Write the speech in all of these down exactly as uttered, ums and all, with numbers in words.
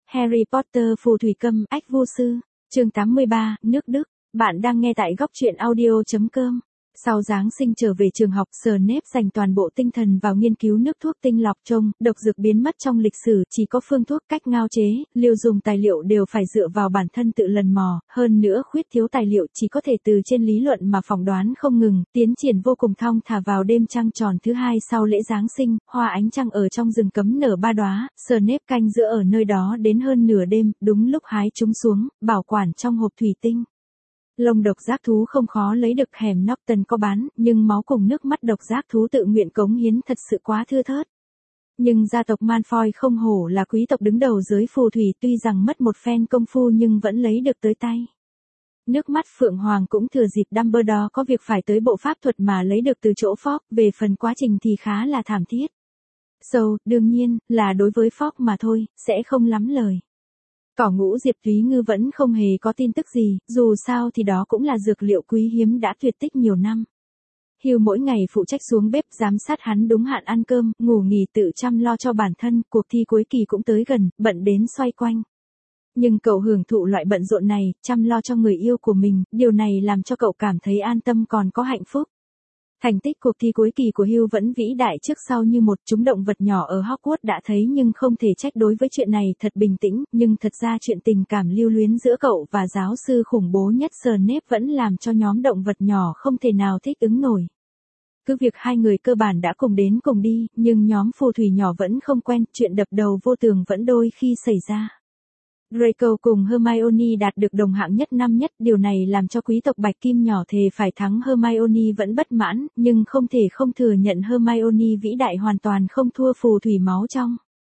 Harry Potter phù thủy câm ách vô sư, chương tám mươi ba, nước Đức. Bạn đang nghe tại góc truyện audio chấm com. Sau Giáng sinh trở về trường học, Snape dành toàn bộ tinh thần vào nghiên cứu nước thuốc tinh lọc trông, độc dược biến mất trong lịch sử, chỉ có phương thuốc, cách ngao chế, liều dùng tài liệu đều phải dựa vào bản thân tự lần mò, hơn nữa khuyết thiếu tài liệu chỉ có thể từ trên lý luận mà phỏng đoán không ngừng, tiến triển vô cùng thong thả. Vào đêm trăng tròn thứ hai sau lễ Giáng sinh, hoa ánh trăng ở trong rừng cấm nở ba đóa, Snape canh giữ ở nơi đó đến hơn nửa đêm, đúng lúc hái chúng xuống, bảo quản trong hộp thủy tinh. Lông độc giác thú không khó lấy được, hẻm Norton có bán, nhưng máu cùng nước mắt độc giác thú tự nguyện cống hiến thật sự quá thưa thớt. Nhưng gia tộc Malfoy không hổ là quý tộc đứng đầu giới phù thủy, tuy rằng mất một phen công phu nhưng vẫn lấy được tới tay. Nước mắt Phượng Hoàng cũng thừa dịp Dumbledore có việc phải tới bộ pháp thuật mà lấy được từ chỗ Fogg, về phần quá trình thì khá là thảm thiết. Sâu, so, đương nhiên, là đối với Fogg mà thôi, sẽ không lắm lời. Cỏ ngũ Diệp Thúy Ngư vẫn không hề có tin tức gì, dù sao thì đó cũng là dược liệu quý hiếm đã tuyệt tích nhiều năm. Hugh mỗi ngày phụ trách xuống bếp giám sát hắn đúng hạn ăn cơm, ngủ nghỉ, tự chăm lo cho bản thân, cuộc thi cuối kỳ cũng tới gần, bận đến xoay quanh. Nhưng cậu hưởng thụ loại bận rộn này, chăm lo cho người yêu của mình, điều này làm cho cậu cảm thấy an tâm còn có hạnh phúc. Thành tích cuộc thi cuối kỳ của Hugh vẫn vĩ đại trước sau như một, chúng động vật nhỏ ở Hogwarts đã thấy nhưng không thể trách. Đối với chuyện này thật bình tĩnh, nhưng thật ra chuyện tình cảm lưu luyến giữa cậu và giáo sư khủng bố nhất Snape vẫn làm cho nhóm động vật nhỏ không thể nào thích ứng nổi. Cứ việc hai người cơ bản đã cùng đến cùng đi, nhưng nhóm phù thủy nhỏ vẫn không quen, chuyện đập đầu vô tường vẫn đôi khi xảy ra. Draco cùng Hermione đạt được đồng hạng nhất năm nhất, điều này làm cho quý tộc Bạch Kim nhỏ thề phải thắng. Hermione vẫn bất mãn, nhưng không thể không thừa nhận Hermione vĩ đại hoàn toàn không thua phù thủy máu trong.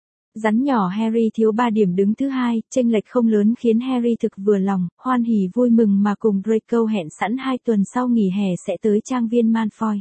Rắn nhỏ Harry thiếu ba điểm đứng thứ hai, chênh lệch không lớn khiến Harry thực vừa lòng, hoan hỉ vui mừng mà cùng Draco hẹn sẵn hai tuần sau nghỉ hè sẽ tới trang viên Malfoy.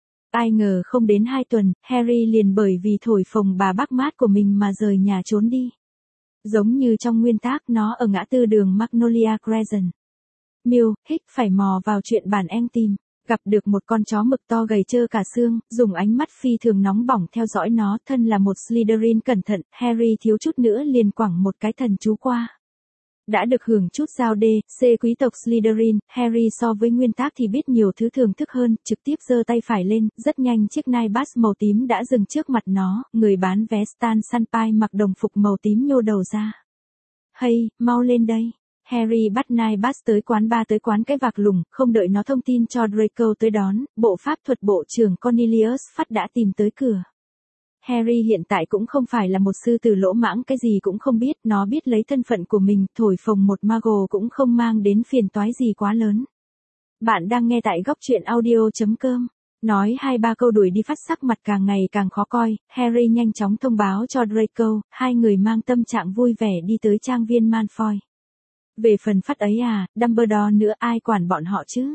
Ai ngờ không đến hai tuần, Harry liền bởi vì thổi phồng bà bác mát của mình mà rời nhà trốn đi. Giống như trong nguyên tác, nó ở ngã tư đường Magnolia Crescent. Miêu, Hích phải mò vào chuyện bản em tìm, gặp được một con chó mực to gầy trơ cả xương, dùng ánh mắt phi thường nóng bỏng theo dõi nó. Thân là một Slytherin cẩn thận, Harry thiếu chút nữa liền quẳng một cái thần chú qua. Đã được hưởng chút giao D, C quý tộc Slytherin, Harry so với nguyên tác thì biết nhiều thứ thưởng thức hơn, trực tiếp giơ tay phải lên, rất nhanh chiếc nai bass màu tím đã dừng trước mặt nó, người bán vé Stan Sunpie mặc đồng phục màu tím nhô đầu ra. Hay, mau lên đây. Harry bắt nai bass tới quán bar, tới quán cái vạc lủng, không đợi nó thông tin cho Draco tới đón, bộ pháp thuật bộ trưởng Cornelius Fudge đã tìm tới cửa. Harry hiện tại cũng không phải là một sư tử lỗ mãng, cái gì cũng không biết, nó biết lấy thân phận của mình, thổi phồng một Muggle cũng không mang đến phiền toái gì quá lớn. Bạn đang nghe tại góc truyện audio chấm com. Nói hai ba câu đuổi đi Fudge sắc mặt càng ngày càng khó coi, Harry nhanh chóng thông báo cho Draco, hai người mang tâm trạng vui vẻ đi tới trang viên Malfoy. Về phần Fudge ấy à, Dumbledore nữa, ai quản bọn họ chứ?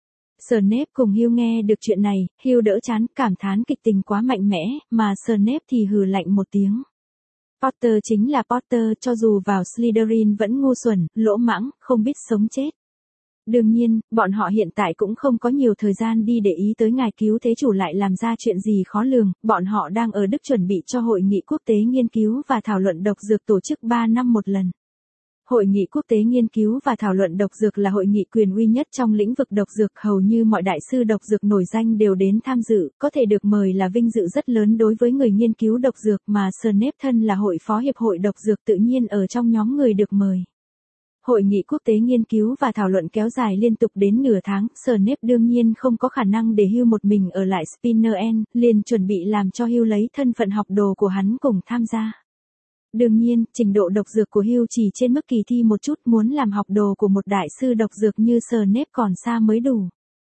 Snape cùng Hugh nghe được chuyện này, Hugh đỡ chán, cảm thán kịch tình quá mạnh mẽ, mà Snape thì hừ lạnh một tiếng. Potter chính là Potter, cho dù vào Slytherin vẫn ngu xuẩn, lỗ mãng, không biết sống chết. Đương nhiên, bọn họ hiện tại cũng không có nhiều thời gian đi để ý tới ngài cứu thế chủ lại làm ra chuyện gì khó lường, bọn họ đang ở Đức chuẩn bị cho hội nghị quốc tế nghiên cứu và thảo luận độc dược tổ chức ba năm một lần. Hội nghị quốc tế nghiên cứu và thảo luận độc dược là hội nghị quyền uy nhất trong lĩnh vực độc dược, hầu như mọi đại sư độc dược nổi danh đều đến tham dự, có thể được mời là vinh dự rất lớn đối với người nghiên cứu độc dược, mà Snape thân là hội phó hiệp hội độc dược tự nhiên ở trong nhóm người được mời. Hội nghị quốc tế nghiên cứu và thảo luận kéo dài liên tục đến nửa tháng, Snape đương nhiên không có khả năng để Hugh một mình ở lại Spinner End, liền chuẩn bị làm cho Hugh lấy thân phận học đồ của hắn cùng tham gia. Đương nhiên, trình độ độc dược của Hugh chỉ trên mức kỳ thi một chút, muốn làm học đồ của một đại sư độc dược như Snape còn xa mới đủ.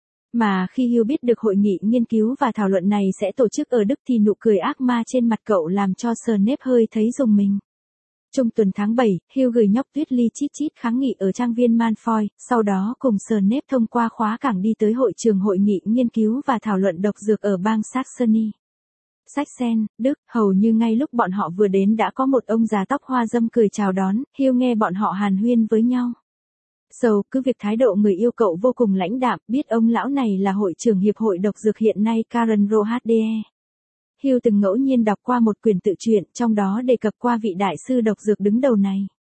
Mà khi Hugh biết được hội nghị nghiên cứu và thảo luận này sẽ tổ chức ở Đức thì nụ cười ác ma trên mặt cậu làm cho Snape hơi thấy rùng mình. Trung tuần tháng bảy, Hugh gửi nhóc Tuyết Ly chít chít kháng nghị ở trang viên Malfoy, sau đó cùng Snape thông qua khóa cảng đi tới hội trường hội nghị nghiên cứu và thảo luận độc dược ở bang Saxony. Sachsen, Đức, hầu như ngay lúc bọn họ vừa đến đã có một ông già tóc hoa râm cười chào đón, Hugh nghe bọn họ hàn huyên với nhau. Sầu, cứ việc thái độ người yêu cậu vô cùng lãnh đạm, biết ông lão này là hội trưởng hiệp hội độc dược hiện nay Karen Rohde. Hugh từng ngẫu nhiên đọc qua một quyển tự truyện, trong đó đề cập qua vị đại sư độc dược đứng đầu này.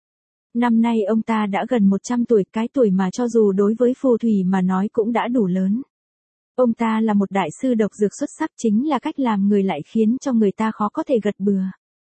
Năm nay ông ta đã gần một trăm tuổi, cái tuổi mà cho dù đối với phù thủy mà nói cũng đã đủ lớn. Ông ta là một đại sư độc dược xuất sắc, chính là cách làm người lại khiến cho người ta khó có thể gật bừa.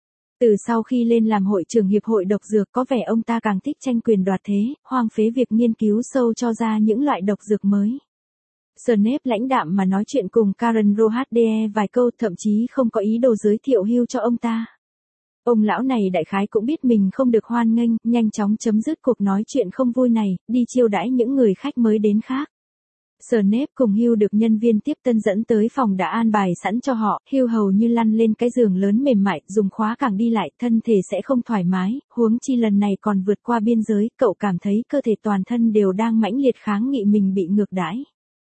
Từ sau khi lên làm hội trưởng hiệp hội độc dược, có vẻ ông ta càng thích tranh quyền đoạt thế, hoang phế việc nghiên cứu sâu cho ra những loại độc dược mới. Snape lãnh đạm mà nói chuyện cùng Karen Rohde vài câu, thậm chí không có ý đồ giới thiệu Hugh cho ông ta. Ông lão này đại khái cũng biết mình không được hoan nghênh, nhanh chóng chấm dứt cuộc nói chuyện không vui này, đi chiêu đãi những người khách mới đến khác. Snape cùng Hugh được nhân viên tiếp tân dẫn tới phòng đã an bài sẵn cho họ. Hugh hầu như lăn lên cái giường lớn mềm mại, dùng khóa càng đi lại, thân thể sẽ không thoải mái, huống chi lần này còn vượt qua biên giới, cậu cảm thấy cơ thể toàn thân đều đang mãnh liệt kháng nghị mình bị ngược đãi.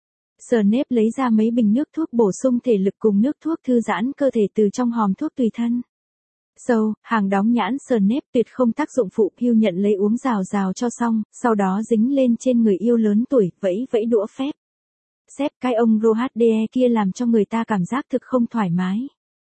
Snape lấy ra mấy bình nước thuốc bổ sung thể lực cùng nước thuốc thư giãn cơ thể từ trong hòm thuốc tùy thân. Sâu, so, hàng đóng nhãn Snape tuyệt không tác dụng phụ. Hugh nhận lấy uống rào rào cho xong, sau đó dính lên trên người yêu lớn tuổi, vẫy vẫy đũa phép. Sếp, cái ông Rohde kia làm cho người ta cảm giác thực không thoải mái.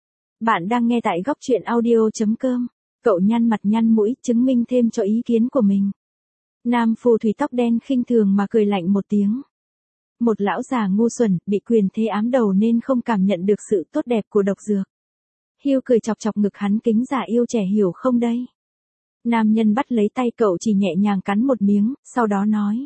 Bạn đang nghe tại góc truyện audio chấm com. Cậu nhăn mặt nhăn mũi, chứng minh thêm cho ý kiến của mình. Nam phù thủy tóc đen khinh thường mà cười lạnh một tiếng. Một lão già ngu xuẩn, bị quyền thế ám đầu nên không cảm nhận được sự tốt đẹp của độc dược. Hugh cười chọc chọc ngực hắn, kính giả yêu trẻ hiểu không đây? Nam nhân bắt lấy tay cậu, chỉ nhẹ nhàng cắn một miếng, sau đó nói.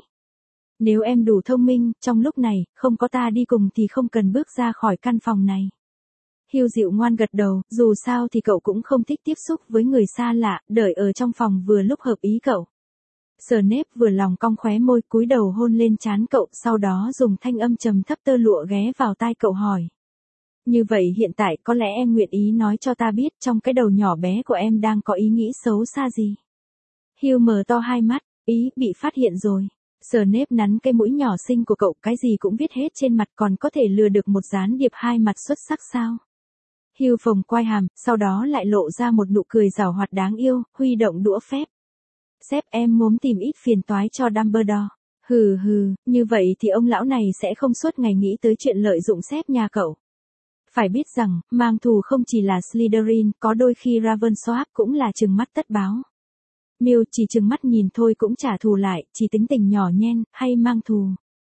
Nếu em đủ thông minh, trong lúc này, không có ta đi cùng thì không cần bước ra khỏi căn phòng này. Hugh dịu ngoan gật đầu, dù sao thì cậu cũng không thích tiếp xúc với người xa lạ, đợi ở trong phòng vừa lúc hợp ý cậu. Snape vừa lòng cong khóe môi, cúi đầu hôn lên trán cậu, sau đó dùng thanh âm trầm thấp tơ lụa ghé vào tai cậu hỏi. Như vậy hiện tại có lẽ em nguyện ý nói cho ta biết trong cái đầu nhỏ bé của em đang có ý nghĩ xấu xa gì? Hugh mở to hai mắt, ý bị phát hiện rồi. Snape nắn cái mũi nhỏ xinh của cậu, cái gì cũng viết hết trên mặt, còn có thể lừa được một gián điệp hai mặt xuất sắc sao? Hugh phồng quai hàm, sau đó lại lộ ra một nụ cười giảo hoạt đáng yêu, huy động đũa phép. Sếp, em muốn tìm ít phiền toái cho Dumbledore. Hừ hừ, như vậy thì ông lão này sẽ không suốt ngày nghĩ tới chuyện lợi dụng sếp nhà cậu. Phải biết rằng, mang thù không chỉ là Slytherin, có đôi khi Ravenclaw cũng là trừng mắt tất báo. Miêu chỉ trừng mắt nhìn thôi cũng trả thù lại, chỉ tính tình nhỏ nhen, hay mang thù.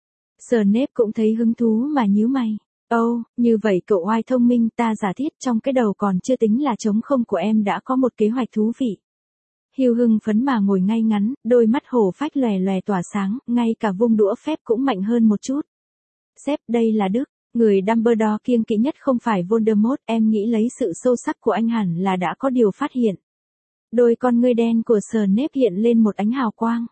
Snape cũng thấy hứng thú mà nhíu mày. Ồ, oh, như vậy cậu oai thông minh, ta giả thiết trong cái đầu còn chưa tính là trống không của em đã có một kế hoạch thú vị. Hugh hưng phấn mà ngồi ngay ngắn, đôi mắt hổ phách lòe lòe tỏa sáng, ngay cả vung đũa phép cũng mạnh hơn một chút. Sếp, đây là Đức, người Dumbledore kiêng kỵ nhất không phải Voldemort, em nghĩ lấy sự sâu sắc của anh hẳn là đã có điều phát hiện. Đôi con ngươi đen của Snape hiện lên một ánh hào quang.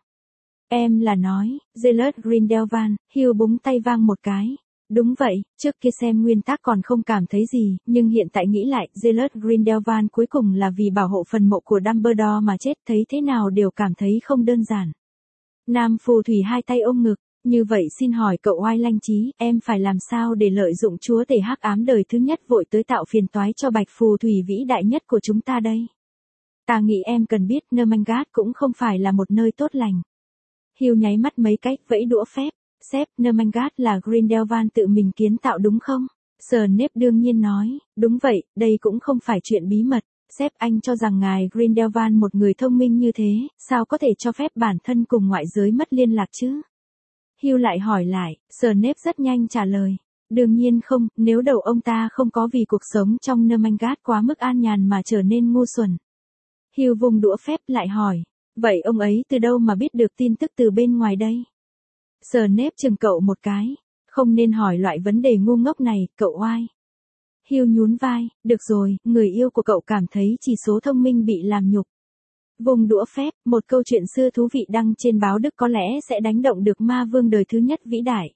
Em là nói, Gellert Grindelwald, Hugh búng tay vang một cái. Đúng vậy, trước kia xem nguyên tắc còn không cảm thấy gì, nhưng hiện tại nghĩ lại, Gellert Grindelwald cuối cùng là vì bảo hộ phần mộ của Dumbledore mà chết, thấy thế nào đều cảm thấy không đơn giản. Nam phù thủy hai tay ôm ngực, như vậy xin hỏi cậu oai lanh trí, em phải làm sao để lợi dụng chúa tể hắc ám đời thứ nhất vội tới tạo phiền toái cho bạch phù thủy vĩ đại nhất của chúng ta đây? Ta nghĩ em cần biết Nermangat cũng không phải là một nơi tốt lành. Hugh nháy mắt mấy cách, vẫy đũa phép. Sếp, Nermangat là Grindelwald tự mình kiến tạo đúng không? Snape đương nhiên nói, đúng vậy, đây cũng không phải chuyện bí mật. Sếp, anh cho rằng ngài Grindelwald một người thông minh như thế, sao có thể cho phép bản thân cùng ngoại giới mất liên lạc chứ? Hugh lại hỏi lại, Snape rất nhanh trả lời. Đương nhiên không, nếu đầu ông ta không có vì cuộc sống trong Nermangat quá mức an nhàn mà trở nên ngu xuẩn. Hugh vùng đũa phép lại hỏi, vậy ông ấy từ đâu mà biết được tin tức từ bên ngoài đây? Snape chừng cậu một cái, không nên hỏi loại vấn đề ngu ngốc này, cậu oai. Hugh nhún vai, được rồi, người yêu của cậu cảm thấy chỉ số thông minh bị làm nhục. Vùng đũa phép, một câu chuyện xưa thú vị đăng trên báo Đức có lẽ sẽ đánh động được ma vương đời thứ nhất vĩ đại.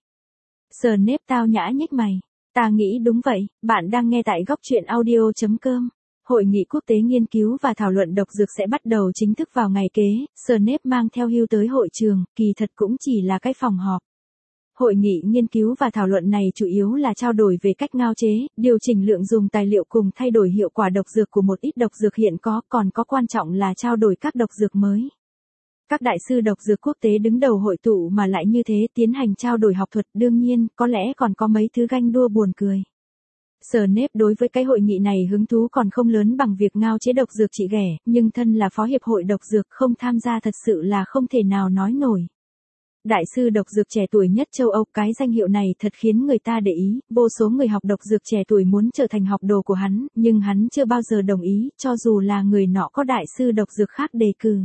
Snape tao nhã nhếch mày, ta nghĩ đúng vậy, bạn đang nghe tại góc truyện audio chấm com. Hội nghị quốc tế nghiên cứu và thảo luận độc dược sẽ bắt đầu chính thức vào ngày kế, Snape mang theo Hugh tới hội trường, kỳ thật cũng chỉ là cái phòng họp. Hội nghị nghiên cứu và thảo luận này chủ yếu là trao đổi về cách ngao chế, điều chỉnh lượng dùng tài liệu cùng thay đổi hiệu quả độc dược của một ít độc dược hiện có, còn có quan trọng là trao đổi các độc dược mới. Các đại sư độc dược quốc tế đứng đầu hội tụ mà lại như thế tiến hành trao đổi học thuật, đương nhiên, có lẽ còn có mấy thứ ganh đua buồn cười. Snape đối với cái hội nghị này hứng thú còn không lớn bằng việc ngao chế độc dược trị ghẻ, nhưng thân là phó hiệp hội độc dược không tham gia thật sự là không thể nào nói nổi. Đại sư độc dược trẻ tuổi nhất châu Âu, cái danh hiệu này thật khiến người ta để ý, vô số người học độc dược trẻ tuổi muốn trở thành học đồ của hắn, nhưng hắn chưa bao giờ đồng ý, cho dù là người nọ có đại sư độc dược khác đề cử.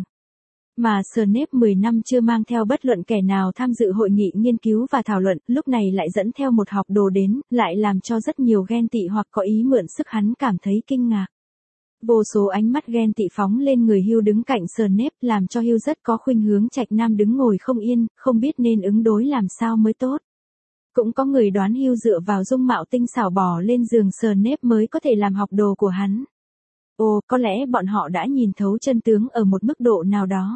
Mà Snape mười năm chưa mang theo bất luận kẻ nào tham dự hội nghị nghiên cứu và thảo luận, lúc này lại dẫn theo một học đồ đến, lại làm cho rất nhiều ghen tị hoặc có ý mượn sức hắn cảm thấy kinh ngạc. Vô số ánh mắt ghen tị phóng lên người Hugh đứng cạnh Snape, làm cho Hugh rất có khuynh hướng trạch nam đứng ngồi không yên, không biết nên ứng đối làm sao mới tốt. Cũng có người đoán Hugh dựa vào dung mạo tinh xảo bò lên giường Snape mới có thể làm học đồ của hắn. Ồ, có lẽ bọn họ đã nhìn thấu chân tướng ở một mức độ nào đó.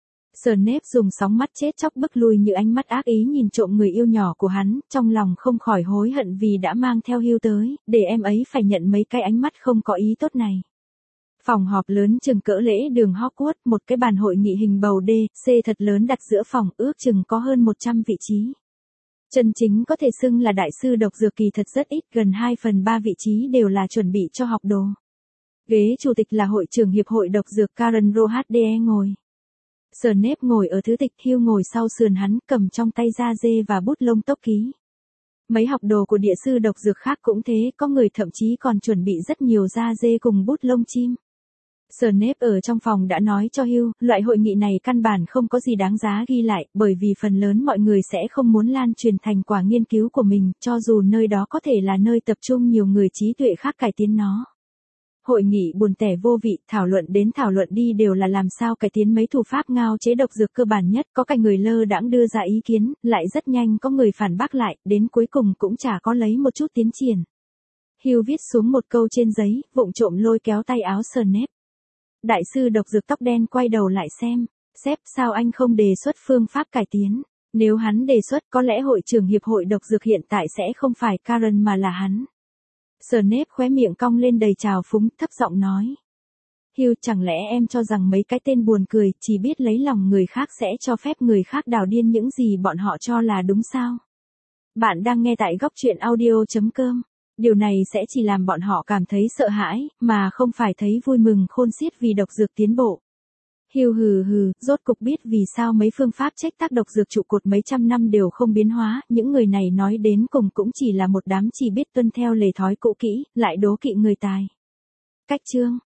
Snape dùng sóng mắt chết chóc bức lui như ánh mắt ác ý nhìn trộm người yêu nhỏ của hắn, trong lòng không khỏi hối hận vì đã mang theo Hugh tới, để em ấy phải nhận mấy cái ánh mắt không có ý tốt này. Phòng họp lớn chừng cỡ lễ đường Hogwarts, một cái bàn hội nghị hình bầu D, C thật lớn đặt giữa phòng, ước chừng có hơn một trăm vị trí. Chân chính có thể xưng là đại sư độc dược kỳ thật rất ít, gần hai phần ba vị trí đều là chuẩn bị cho học đồ. Ghế chủ tịch là hội trưởng hiệp hội độc dược Karen Rohde ngồi. Snape ngồi ở thứ tịch, Hugh ngồi sau sườn hắn, cầm trong tay da dê và bút lông tốc ký. Mấy học đồ của địa sư độc dược khác cũng thế, có người thậm chí còn chuẩn bị rất nhiều da dê cùng bút lông chim. Snape ở trong phòng đã nói cho Hugh, loại hội nghị này căn bản không có gì đáng giá ghi lại, bởi vì phần lớn mọi người sẽ không muốn lan truyền thành quả nghiên cứu của mình, cho dù nơi đó có thể là nơi tập trung nhiều người trí tuệ khác cải tiến nó. Hội nghị buồn tẻ vô vị, thảo luận đến thảo luận đi đều là làm sao cải tiến mấy thủ pháp ngao chế độc dược cơ bản nhất, có cái người lơ đãng đưa ra ý kiến, lại rất nhanh có người phản bác lại, đến cuối cùng cũng chả có lấy một chút tiến triển. Hugh viết xuống một câu trên giấy, vụng trộm lôi kéo tay áo Snape. Đại sư độc dược tóc đen quay đầu lại xem, sếp sao anh không đề xuất phương pháp cải tiến, nếu hắn đề xuất có lẽ hội trưởng hiệp hội độc dược hiện tại sẽ không phải Karen mà là hắn. Snape khóe miệng cong lên đầy trào phúng, thấp giọng nói. Hugh, chẳng lẽ em cho rằng mấy cái tên buồn cười, chỉ biết lấy lòng người khác sẽ cho phép người khác đào điên những gì bọn họ cho là đúng sao? Bạn đang nghe tại góc truyện audio chấm com. Điều này sẽ chỉ làm bọn họ cảm thấy sợ hãi, mà không phải thấy vui mừng khôn xiết vì độc dược tiến bộ. Hugh hừ hừ, rốt cục biết vì sao mấy phương pháp trách tác độc dược trụ cột mấy trăm năm đều không biến hóa, những người này nói đến cùng cũng chỉ là một đám chỉ biết tuân theo lề thói cũ kỹ, lại đố kỵ người tài. Cách chương